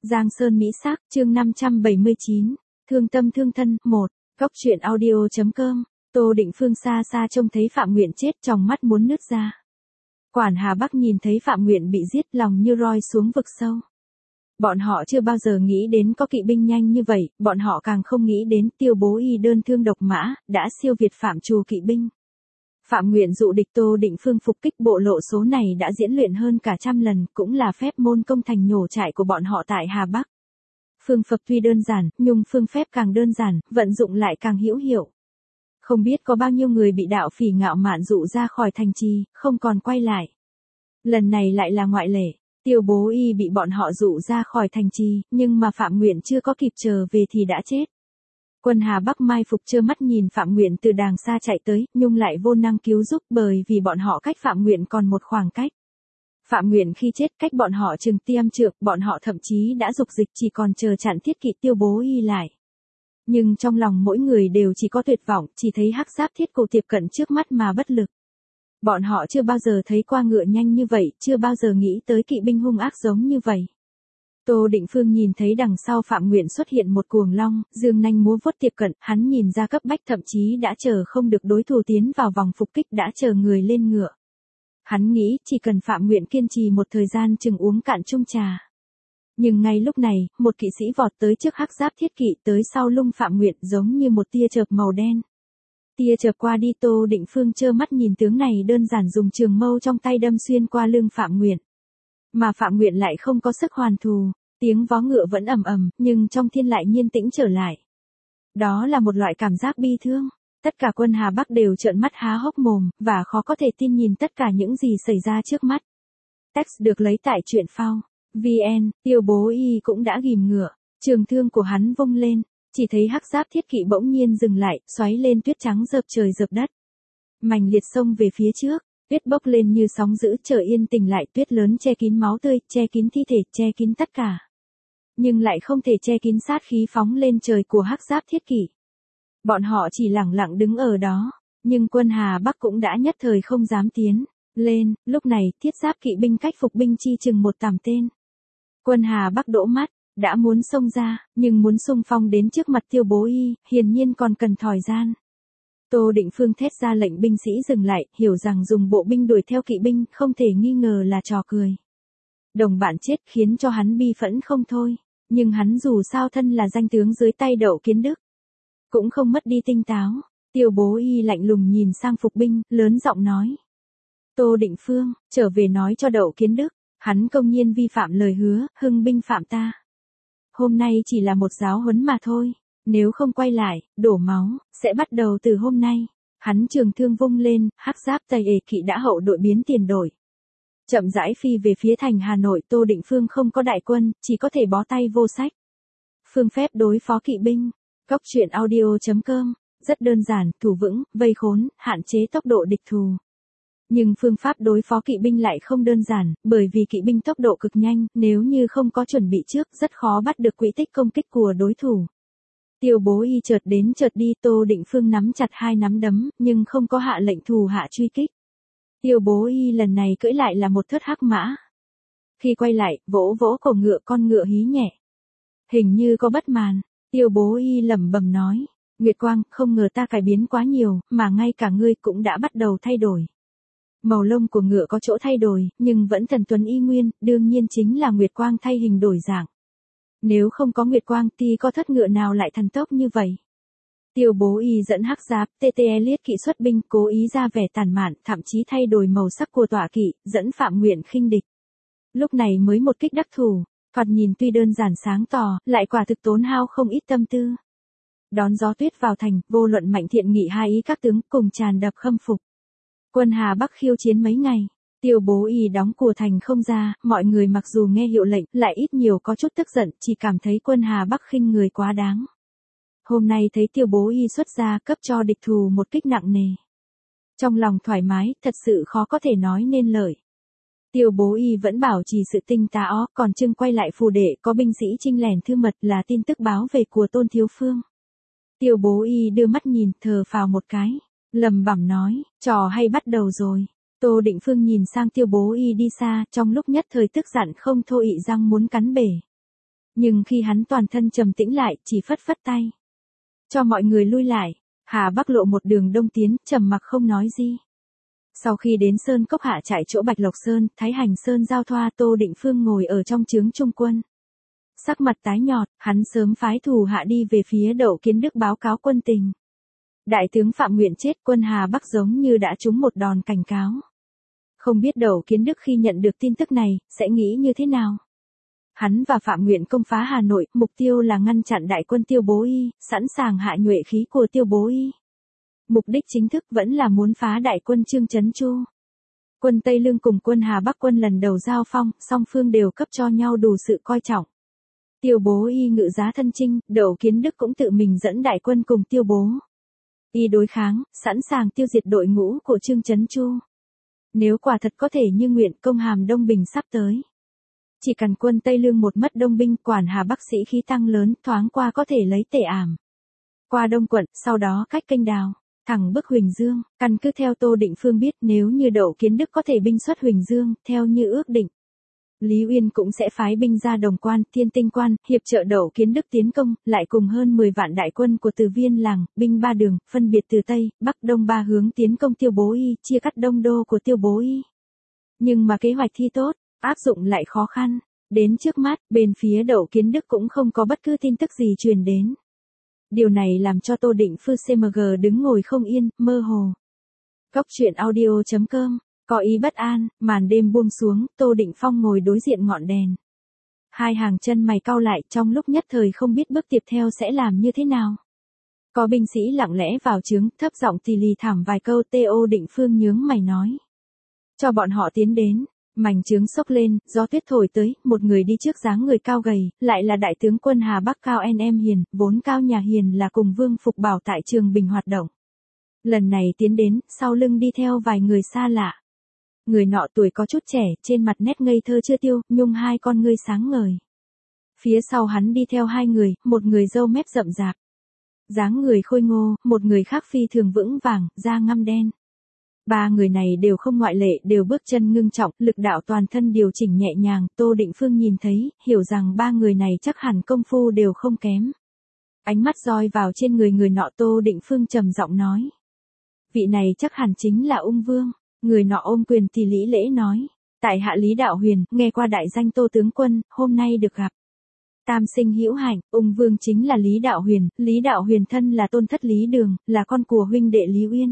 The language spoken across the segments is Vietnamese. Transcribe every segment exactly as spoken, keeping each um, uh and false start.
Giang Sơn Mỹ Sắc, chương năm trăm bảy mươi chín, Thương tâm thương thân, một, Góc truyện audio.com, Tô Định Phương xa xa trông thấy Phạm Nguyện chết trong mắt muốn nứt ra. Quản Hà Bắc nhìn thấy Phạm Nguyện bị giết lòng như roi xuống vực sâu. Bọn họ chưa bao giờ nghĩ đến có kỵ binh nhanh như vậy, bọn họ càng không nghĩ đến Tiêu Bố Y đơn thương độc mã, đã siêu việt Phạm Trù kỵ binh. Phạm Nguyện dụ địch Tô Định Phương phục kích bộ lộ số này đã diễn luyện hơn cả trăm lần, cũng là phép môn công thành nhổ trại của bọn họ tại Hà Bắc. Phương pháp tuy đơn giản, nhưng phương phép càng đơn giản, vận dụng lại càng hữu hiệu. Không biết có bao nhiêu người bị đạo phỉ ngạo mạn dụ ra khỏi thành trì, không còn quay lại. Lần này lại là ngoại lệ, Tiêu Bố Y bị bọn họ dụ ra khỏi thành trì, nhưng mà Phạm Nguyện chưa có kịp trở về thì đã chết. Quân Hà Bắc mai phục trơ mắt nhìn Phạm Nguyện từ đàng xa chạy tới, nhưng lại vô năng cứu giúp bởi vì bọn họ cách Phạm Nguyện còn một khoảng cách. Phạm Nguyện khi chết cách bọn họ chừng tiêm trượng, bọn họ thậm chí đã dục dịch chỉ còn chờ chặn thiết kỵ Tiêu Bố Y lại. Nhưng trong lòng mỗi người đều chỉ có tuyệt vọng, chỉ thấy hắc giáp thiết cổ tiếp cận trước mắt mà bất lực. Bọn họ chưa bao giờ thấy qua ngựa nhanh như vậy, chưa bao giờ nghĩ tới kỵ binh hung ác giống như vậy. Tô Định Phương nhìn thấy đằng sau Phạm Nguyện xuất hiện một cuồng long, dương nanh múa vuốt tiếp cận, hắn nhìn ra cấp bách thậm chí đã chờ không được đối thủ tiến vào vòng phục kích đã chờ người lên ngựa. Hắn nghĩ chỉ cần Phạm Nguyện kiên trì một thời gian chừng uống cạn chung trà. Nhưng ngay lúc này, một kỵ sĩ vọt tới trước hắc giáp thiết kỵ tới sau lưng Phạm Nguyện giống như một tia chớp màu đen. Tia chớp qua đi Tô Định Phương trơ mắt nhìn tướng này đơn giản dùng trường mâu trong tay đâm xuyên qua lưng Phạm Nguyện. Mà Phạm Nguyện lại không có sức hoàn thù, tiếng vó ngựa vẫn ầm ầm, nhưng trong thiên lại nhiên tĩnh trở lại. Đó là một loại cảm giác bi thương. Tất cả quân Hà Bắc đều trợn mắt há hốc mồm, và khó có thể tin nhìn tất cả những gì xảy ra trước mắt. Text được lấy tại truyện phao. vê en, Tiêu Bố Y cũng đã ghim ngựa, trường thương của hắn vung lên, chỉ thấy hắc giáp thiết kỵ bỗng nhiên dừng lại, xoáy lên tuyết trắng dợp trời dợp đất. Mành liệt xông về phía trước, tuyết bốc lên như sóng dữ, trời yên tĩnh lại, tuyết lớn che kín máu tươi, che kín thi thể, che kín tất cả. Nhưng lại không thể che kín sát khí phóng lên trời của hắc giáp thiết kỵ. Bọn họ chỉ lẳng lặng đứng ở đó, nhưng quân Hà Bắc cũng đã nhất thời không dám tiến lên, lúc này thiết giáp kỵ binh cách phục binh chi chừng một tầm tên. Quân Hà Bắc đỗ mắt, đã muốn xông ra, nhưng muốn xung phong đến trước mặt Tiêu Bố Y, hiển nhiên còn cần thời gian. Tô Định Phương thét ra lệnh binh sĩ dừng lại, hiểu rằng dùng bộ binh đuổi theo kỵ binh không thể nghi ngờ là trò cười. Đồng bạn chết khiến cho hắn bi phẫn không thôi, nhưng hắn dù sao thân là danh tướng dưới tay Đậu Kiến Đức, cũng không mất đi tinh táo. Tiêu Bố Y lạnh lùng nhìn sang phục binh, lớn giọng nói. Tô Định Phương, trở về nói cho Đậu Kiến Đức, hắn công nhiên vi phạm lời hứa, hưng binh phạm ta. Hôm nay chỉ là một giáo huấn mà thôi, nếu không quay lại, đổ máu, sẽ bắt đầu từ hôm nay. Hắn trường thương vung lên, hắc giáp Tây Ệ kỵ đã hậu đội biến tiền đổi. Chậm rãi phi về phía thành Hà Nội. Tô Định Phương không có đại quân, chỉ có thể bó tay vô sách. Phương phép đối phó kỵ binh. Góc truyện audio.com, rất đơn giản, thủ vững, vây khốn, hạn chế tốc độ địch thù. Nhưng phương pháp đối phó kỵ binh lại không đơn giản, bởi vì kỵ binh tốc độ cực nhanh, nếu như không có chuẩn bị trước, rất khó bắt được quỹ tích công kích của đối thủ. Tiêu Bố Y chợt đến chợt đi, Tô Định Phương nắm chặt hai nắm đấm, nhưng không có hạ lệnh thù hạ truy kích. Tiêu Bố Y lần này cưỡi lại là một thớt hắc mã. Khi quay lại, vỗ vỗ cổ ngựa, con ngựa hí nhẹ. Hình như có bất màn. Tiêu Bố Y lẩm bẩm nói, Nguyệt Quang, không ngờ ta cải biến quá nhiều, mà ngay cả ngươi cũng đã bắt đầu thay đổi. Màu lông của ngựa có chỗ thay đổi, nhưng vẫn thần tuấn y nguyên, đương nhiên chính là Nguyệt Quang thay hình đổi dạng. Nếu không có Nguyệt Quang thì có thất ngựa nào lại thần tốc như vậy. Tiêu Bố Y dẫn hắc giáp tê tê Elliot kỵ xuất binh, cố ý ra vẻ tàn mạn, thậm chí thay đổi màu sắc của tọa kỵ, dẫn Phạm Nguyện khinh địch. Lúc này mới một kích đắc thủ. Thoạt nhìn tuy đơn giản sáng tỏ, lại quả thực tốn hao không ít tâm tư. Đón gió tuyết vào thành, vô luận Mạnh Thiện Nghị hai ý các tướng cùng tràn đập khâm phục. Quân Hà Bắc khiêu chiến mấy ngày, Tiêu Bố Y đóng cửa thành không ra, mọi người mặc dù nghe hiệu lệnh, lại ít nhiều có chút tức giận, chỉ cảm thấy quân Hà Bắc khinh người quá đáng. Hôm nay thấy Tiêu Bố Y xuất ra, cấp cho địch thù một kích nặng nề. Trong lòng thoải mái, thật sự khó có thể nói nên lời. Tiêu Bố Y vẫn bảo trì sự tinh táo, còn trưng quay lại phù đệ có binh sĩ chinh lẻn thư mật là tin tức báo về của Tôn Thiếu Phương. Tiêu Bố Y đưa mắt nhìn, thở phào một cái, lẩm bẩm nói, trò hay bắt đầu rồi. Tô Định Phương nhìn sang Tiêu Bố Y đi xa, trong lúc nhất thời tức giận không thôi ị răng muốn cắn bể. Nhưng khi hắn toàn thân trầm tĩnh lại, chỉ phất phất tay. Cho mọi người lui lại, Hà Bắc Lộ một đường đông tiến, trầm mặc không nói gì. Sau khi đến Sơn Cốc hạ trại chỗ Bạch Lộc Sơn, Thái Hành Sơn giao thoa, Tô Định Phương ngồi ở trong trướng trung quân. Sắc mặt tái nhợt, hắn sớm phái thủ hạ đi về phía Đậu Kiến Đức báo cáo quân tình. Đại tướng Phạm Nguyện chết, quân Hà Bắc giống như đã trúng một đòn cảnh cáo. Không biết Đậu Kiến Đức khi nhận được tin tức này, sẽ nghĩ như thế nào? Hắn và Phạm Nguyện công phá Hà Nội, mục tiêu là ngăn chặn đại quân Tiêu Bố Y, sẵn sàng hạ nhuệ khí của Tiêu Bố Y. Mục đích chính thức vẫn là muốn phá đại quân Trương Chấn Chu. Quân Tây Lương cùng quân Hà Bắc quân lần đầu giao phong, song phương đều cấp cho nhau đủ sự coi trọng. Tiêu Bố Y ngự giá thân chinh, Đậu Kiến Đức cũng tự mình dẫn đại quân cùng Tiêu Bố Y đối kháng, sẵn sàng tiêu diệt đội ngũ của Trương Chấn Chu. Nếu quả thật có thể như nguyện, công hàm Đông Bình sắp tới. Chỉ cần quân Tây Lương một mất đông binh, quản Hà Bắc sĩ khí tăng lớn, thoáng qua có thể lấy Tề Ảm. Qua Đông quận, sau đó cách kênh Đào, thẳng bức Huỳnh Dương, căn cứ theo Tô Định Phương biết, nếu như Đậu Kiến Đức có thể binh xuất Huỳnh Dương, theo như ước định, Lý Uyên cũng sẽ phái binh ra Đồng Quan, Thiên Tinh Quan, hiệp trợ Đậu Kiến Đức tiến công, lại cùng hơn mười vạn đại quân của Từ Viên Làng, binh ba đường, phân biệt từ Tây, Bắc, Đông ba hướng tiến công Tiêu Bố Y, chia cắt đông đô của Tiêu Bố Y. Nhưng mà kế hoạch thi tốt, áp dụng lại khó khăn. Đến trước mắt, bên phía Đậu Kiến Đức cũng không có bất cứ tin tức gì truyền đến. Điều này làm cho Tô Định Phương xê em giê đứng ngồi không yên, mơ hồ. Cốc truyện audio chấm com, có ý bất an, màn đêm buông xuống, Tô Định Phong ngồi đối diện ngọn đèn. Hai hàng chân mày cau lại, trong lúc nhất thời không biết bước tiếp theo sẽ làm như thế nào. Có binh sĩ lặng lẽ vào trướng, thấp giọng tì lì thảm vài câu. Tô Định Phương nhướng mày nói. Cho bọn họ tiến đến. Mảnh trướng xốc lên, gió tuyết thổi tới, một người đi trước dáng người cao gầy, lại là đại tướng quân Hà Bắc Cao en em Hiền, vốn Cao nhà Hiền là cùng Vương Phục Bảo tại Trường Bình hoạt động. Lần này tiến đến, sau lưng đi theo vài người xa lạ. Người nọ tuổi có chút trẻ, trên mặt nét ngây thơ chưa tiêu, nhung hai con ngươi sáng ngời. Phía sau hắn đi theo hai người, một người râu mép rậm rạp. Dáng người khôi ngô, một người khác phi thường vững vàng, da ngăm đen. Ba người này đều không ngoại lệ, đều bước chân ngưng trọng, lực đạo toàn thân điều chỉnh nhẹ nhàng. Tô Định Phương nhìn thấy, hiểu rằng ba người này chắc hẳn công phu đều không kém. Ánh mắt doi vào trên người người nọ, Tô Định Phương trầm giọng nói. Vị này chắc hẳn chính là Ung Vương. Người nọ ôm quyền thì lý lễ nói. Tại hạ Lý Đạo Huyền, nghe qua đại danh Tô tướng quân, hôm nay được gặp. Tam sinh hữu hạnh. Ung Vương chính là Lý Đạo Huyền, Lý Đạo Huyền thân là tôn thất Lý Đường, là con của huynh đệ Lý Uyên.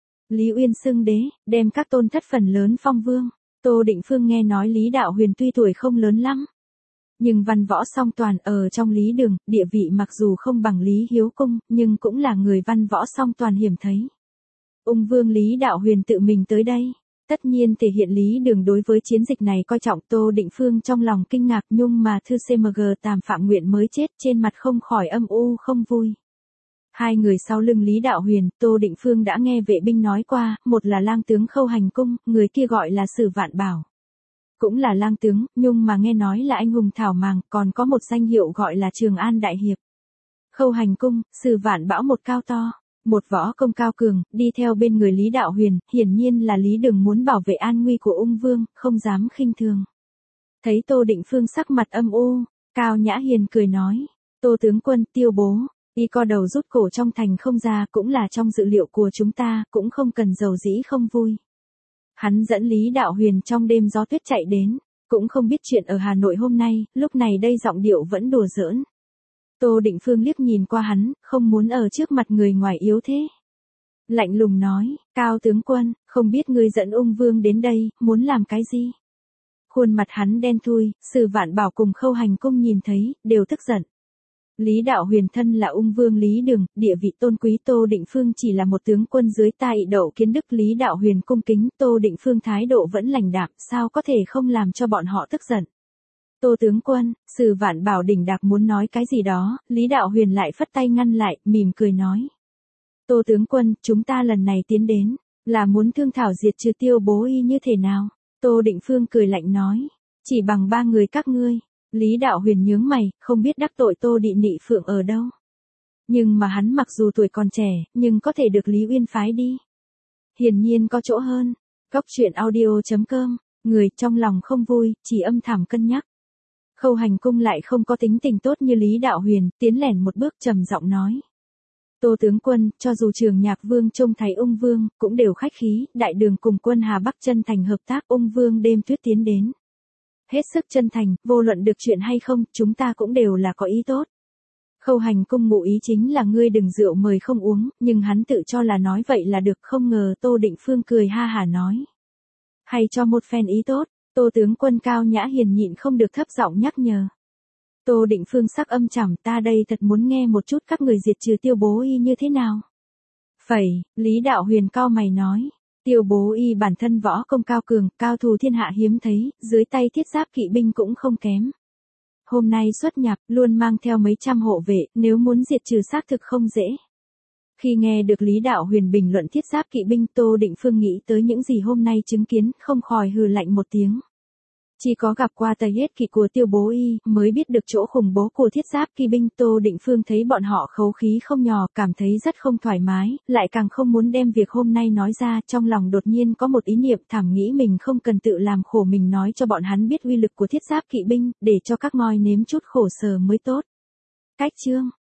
Lý Uyên xưng đế, đem các tôn thất phần lớn phong vương. Tô Định Phương nghe nói Lý Đạo Huyền tuy tuổi không lớn lắm, nhưng văn võ song toàn, ở trong Lý Đường, địa vị mặc dù không bằng Lý Hiếu Cung, nhưng cũng là người văn võ song toàn hiếm thấy. Ung Vương Lý Đạo Huyền tự mình tới đây, tất nhiên thể hiện Lý Đường đối với chiến dịch này coi trọng. Tô Định Phương trong lòng kinh ngạc, nhung mà thư xê em giê Tàm Phạm Nguyện mới chết, trên mặt không khỏi âm u không vui. Hai người sau lưng Lý Đạo Huyền, Tô Định Phương đã nghe vệ binh nói qua, một là lang tướng Khâu Hành Cung, người kia gọi là Sử Vạn Bảo. Cũng là lang tướng, nhưng mà nghe nói là anh hùng thảo màng, còn có một danh hiệu gọi là Trường An Đại Hiệp. Khâu Hành Cung, Sử Vạn Bảo một cao to, một võ công cao cường, đi theo bên người Lý Đạo Huyền, hiển nhiên là Lý Đường muốn bảo vệ an nguy của Ung Vương, không dám khinh thường. Thấy Tô Định Phương sắc mặt âm u, Cao Nhã Hiền cười nói, Tô tướng quân, Tiêu Bố Y co đầu rút cổ trong thành không ra, cũng là trong dự liệu của chúng ta, cũng không cần giàu dĩ không vui. Hắn dẫn Lý Đạo Huyền trong đêm gió tuyết chạy đến, cũng không biết chuyện ở Hà Nội hôm nay, lúc này đây giọng điệu vẫn đùa giỡn. Tô Định Phương liếc nhìn qua hắn, không muốn ở trước mặt người ngoài yếu thế. Lạnh lùng nói, Cao tướng quân, không biết ngươi dẫn Ung Vương đến đây, muốn làm cái gì? Khuôn mặt hắn đen thui, Sử Vạn Bảo cùng Khâu Hành Cung nhìn thấy, đều tức giận. Lý Đạo Huyền thân là Ung Vương Lý Đường, địa vị tôn quý. Tô Định Phương chỉ là một tướng quân dưới tay Đậu Kiến Đức. Lý Đạo Huyền cung kính, Tô Định Phương thái độ vẫn lành đạm, sao có thể không làm cho bọn họ tức giận. Tô tướng quân, Sử Vạn Bảo đỉnh đạc muốn nói cái gì đó, Lý Đạo Huyền lại phất tay ngăn lại, mỉm cười nói. Tô tướng quân, chúng ta lần này tiến đến, là muốn thương thảo diệt trừ Tiêu Bố Y như thế nào? Tô Định Phương cười lạnh nói, chỉ bằng ba người các ngươi. Lý Đạo Huyền nhướng mày, không biết đắc tội Tô Đị Nị Phượng ở đâu. Nhưng mà hắn mặc dù tuổi còn trẻ, nhưng có thể được Lý Uyên phái đi. Hiển nhiên có chỗ hơn. Cốc truyện audio chấm com, người trong lòng không vui, chỉ âm thầm cân nhắc. Khâu Hành Cung lại không có tính tình tốt như Lý Đạo Huyền, tiến lẻn một bước trầm giọng nói. Tô tướng quân, cho dù Trường Nhạc Vương trông thấy Ung Vương, cũng đều khách khí, đại đường cùng quân Hà Bắc chân thành hợp tác, Ung Vương đêm tuyết tiến đến. Hết sức chân thành, vô luận được chuyện hay không, chúng ta cũng đều là có ý tốt. Khâu Hành Cung ngụ ý chính là ngươi đừng rượu mời không uống, nhưng hắn tự cho là nói vậy là được, không ngờ Tô Định Phương cười ha hả nói. Hay cho một phen ý tốt, Tô tướng quân cao nhã hiền nhịn không được thấp giọng nhắc nhở. Tô Định Phương sắc âm trầm, ta đây thật muốn nghe một chút các người diệt trừ Tiêu Bố Y như thế nào. Phẩy, Lý Đạo Huyền cau mày nói. Tiêu Bố Y bản thân võ công cao cường, cao thủ thiên hạ hiếm thấy, dưới tay thiết giáp kỵ binh cũng không kém. Hôm nay xuất nhạc, luôn mang theo mấy trăm hộ vệ, nếu muốn diệt trừ xác thực không dễ. Khi nghe được Lý Đạo Huyền bình luận thiết giáp kỵ binh, Tô Định Phương nghĩ tới những gì hôm nay chứng kiến, không khỏi hừ lạnh một tiếng. Chỉ có gặp qua tây hết kỵ của Tiêu Bố Y, mới biết được chỗ khủng bố của thiết giáp kỵ binh. Tô Định Phương thấy bọn họ khấu khí không nhỏ, cảm thấy rất không thoải mái, lại càng không muốn đem việc hôm nay nói ra, trong lòng đột nhiên có một ý niệm thảm nghĩ mình không cần tự làm khổ mình nói cho bọn hắn biết uy lực của thiết giáp kỵ binh, để cho các ngoi nếm chút khổ sở mới tốt. Cách chương